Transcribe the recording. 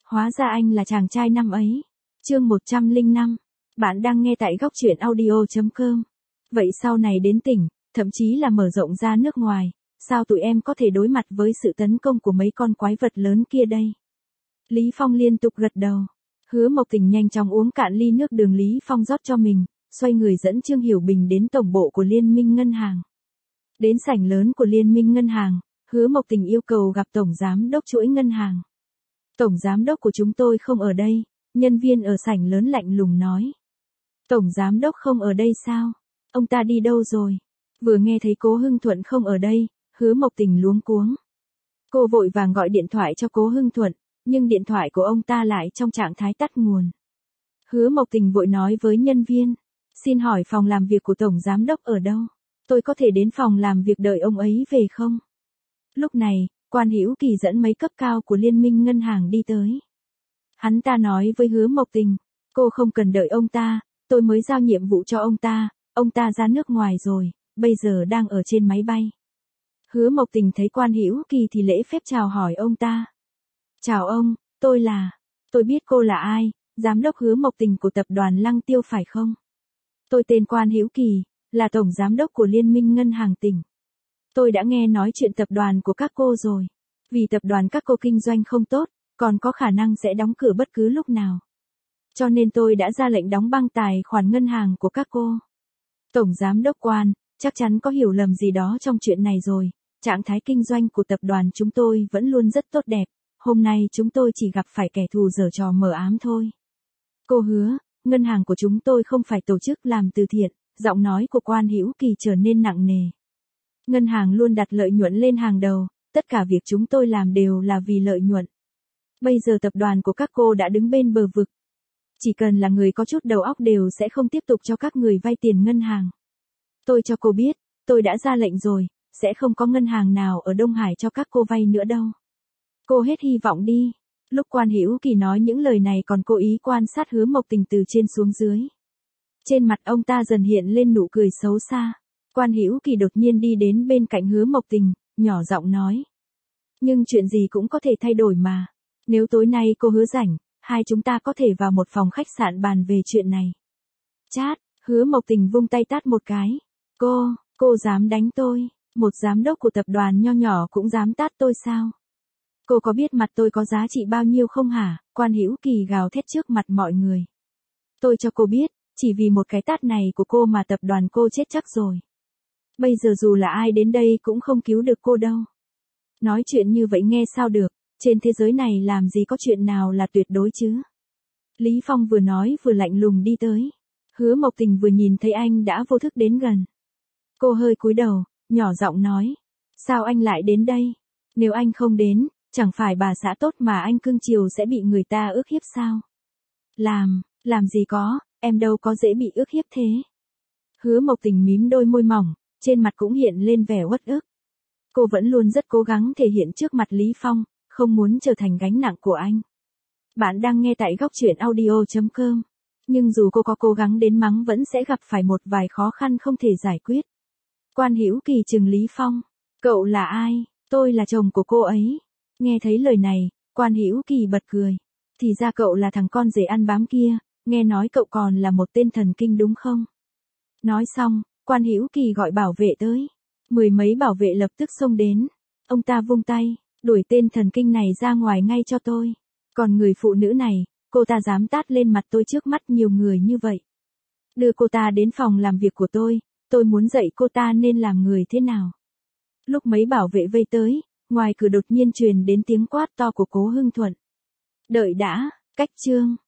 Hóa ra anh là chàng trai năm ấy. Chương 105. Bạn đang nghe tại góc truyện audio.com. Vậy sau này đến tỉnh, thậm chí là mở rộng ra nước ngoài, sao tụi em có thể đối mặt với sự tấn công của mấy con quái vật lớn kia đây? Lý Phong liên tục gật đầu. Hứa Mộc Tình nhanh chóng uống cạn ly nước đường Lý Phong rót cho mình, xoay người dẫn Trương Hiểu Bình đến tổng bộ của Liên minh Ngân hàng. Đến sảnh lớn của Liên minh Ngân hàng, Hứa Mộc Tình yêu cầu gặp Tổng Giám đốc chuỗi ngân hàng. Tổng Giám đốc của chúng tôi không ở đây, nhân viên ở sảnh lớn lạnh lùng nói. Tổng Giám đốc không ở đây sao? Ông ta đi đâu rồi? Vừa nghe thấy Cố Hưng Thuận không ở đây, Hứa Mộc Tình luống cuống. Cô vội vàng gọi điện thoại cho Cố Hưng Thuận, nhưng điện thoại của ông ta lại trong trạng thái tắt nguồn. Hứa Mộc Tình vội nói với nhân viên, xin hỏi phòng làm việc của Tổng Giám đốc ở đâu? Tôi có thể đến phòng làm việc đợi ông ấy về không? Lúc này, Quan Hữu Kỳ dẫn mấy cấp cao của Liên minh Ngân hàng đi tới. Hắn ta nói với Hứa Mộc Tình, cô không cần đợi ông ta, tôi mới giao nhiệm vụ cho ông ta ra nước ngoài rồi, bây giờ đang ở trên máy bay. Hứa Mộc Tình thấy Quan Hữu Kỳ thì lễ phép chào hỏi ông ta. Chào ông, tôi biết cô là ai, giám đốc Hứa Mộc Tình của tập đoàn Lăng Tiêu phải không? Tôi tên Quan Hữu Kỳ, là tổng giám đốc của Liên minh Ngân hàng tỉnh. Tôi đã nghe nói chuyện tập đoàn của các cô rồi. Vì tập đoàn các cô kinh doanh không tốt, còn có khả năng sẽ đóng cửa bất cứ lúc nào. Cho nên tôi đã ra lệnh đóng băng tài khoản ngân hàng của các cô. Tổng giám đốc Quan, chắc chắn có hiểu lầm gì đó trong chuyện này rồi. Trạng thái kinh doanh của tập đoàn chúng tôi vẫn luôn rất tốt đẹp. Hôm nay chúng tôi chỉ gặp phải kẻ thù giở trò mờ ám thôi. Cô Hứa, ngân hàng của chúng tôi không phải tổ chức làm từ thiện. Giọng nói của Quan Hữu Kỳ trở nên nặng nề. Ngân hàng luôn đặt lợi nhuận lên hàng đầu, tất cả việc chúng tôi làm đều là vì lợi nhuận. Bây giờ tập đoàn của các cô đã đứng bên bờ vực. Chỉ cần là người có chút đầu óc đều sẽ không tiếp tục cho các người vay tiền ngân hàng. Tôi cho cô biết, tôi đã ra lệnh rồi, sẽ không có ngân hàng nào ở Đông Hải cho các cô vay nữa đâu. Cô hết hy vọng đi. Lúc Quan Hữu Kỳ nói những lời này còn cố ý quan sát Hứa Mộc Tình từ trên xuống dưới. Trên mặt ông ta dần hiện lên nụ cười xấu xa. Quan Hữu Kỳ đột nhiên đi đến bên cạnh Hứa Mộc Tình, nhỏ giọng nói. Nhưng chuyện gì cũng có thể thay đổi mà. Nếu tối nay cô hứa rảnh, hai chúng ta có thể vào một phòng khách sạn bàn về chuyện này. Chát, Hứa Mộc Tình vung tay tát một cái. Cô dám đánh tôi, một giám đốc của tập đoàn nho nhỏ cũng dám tát tôi sao? Cô có biết mặt tôi có giá trị bao nhiêu không hả? Quan Hữu Kỳ gào thét trước mặt mọi người. Tôi cho cô biết, chỉ vì một cái tát này của cô mà tập đoàn cô chết chắc rồi. Bây giờ dù là ai đến đây cũng không cứu được cô đâu. Nói chuyện như vậy nghe sao được, trên thế giới này làm gì có chuyện nào là tuyệt đối chứ. Lý Phong vừa nói vừa lạnh lùng đi tới. Hứa Mộc Tình vừa nhìn thấy anh đã vô thức đến gần. Cô hơi cúi đầu, nhỏ giọng nói. Sao anh lại đến đây? Nếu anh không đến, chẳng phải bà xã tốt mà anh cưng chiều sẽ bị người ta ức hiếp sao? Làm gì có, em đâu có dễ bị ức hiếp thế. Hứa Mộc Tình mím đôi môi mỏng, trên mặt cũng hiện lên vẻ uất ức. Cô vẫn luôn rất cố gắng thể hiện trước mặt Lý Phong, không muốn trở thành gánh nặng của anh. Bạn đang nghe tại góc truyện audio.com. Nhưng dù cô có cố gắng đến mắng vẫn sẽ gặp phải một vài khó khăn không thể giải quyết. Quan Hữu Kỳ trừng Lý Phong. Cậu là ai? Tôi là chồng của cô ấy. Nghe thấy lời này, Quan Hữu Kỳ bật cười. Thì ra cậu là thằng con rể ăn bám kia, nghe nói cậu còn là một tên thần kinh đúng không? Nói xong, Quan Hữu Kỳ gọi bảo vệ tới. 10 mấy bảo vệ lập tức xông đến. Ông ta vung tay, đuổi tên thần kinh này ra ngoài ngay cho tôi. Còn người phụ nữ này, cô ta dám tát lên mặt tôi trước mắt nhiều người như vậy. Đưa cô ta đến phòng làm việc của tôi muốn dạy cô ta nên làm người thế nào. Lúc mấy bảo vệ vây tới, ngoài cửa đột nhiên truyền đến tiếng quát to của Cố Hưng Thuận. Đợi đã, cách chương.